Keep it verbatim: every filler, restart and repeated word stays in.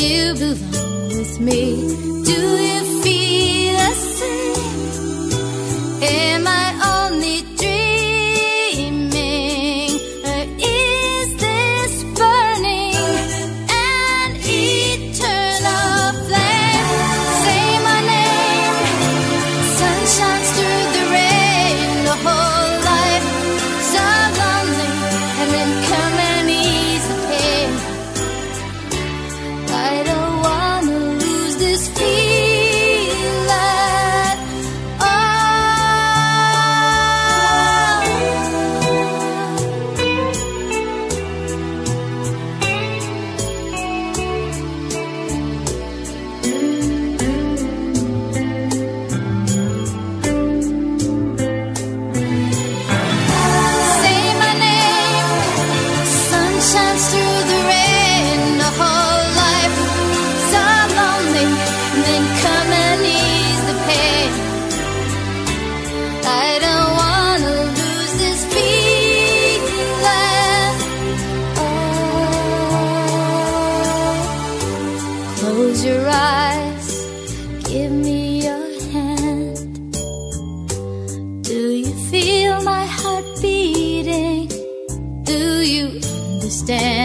you belong with me. Do you feel the same? Am I only dreaming, or is this burning an eternal flame? Say my name, sun shines through the rain, the whole life so lonely, and then come and ease the pain. I don't wanna lose this feeling. Oh, say my name, sun shines through the rain, the whole life so lonely, and then come and ease the pain. I don't wanna lose this feeling. Oh, close your eyes, give me your hand. Do you feel my heart beating? Do you understand?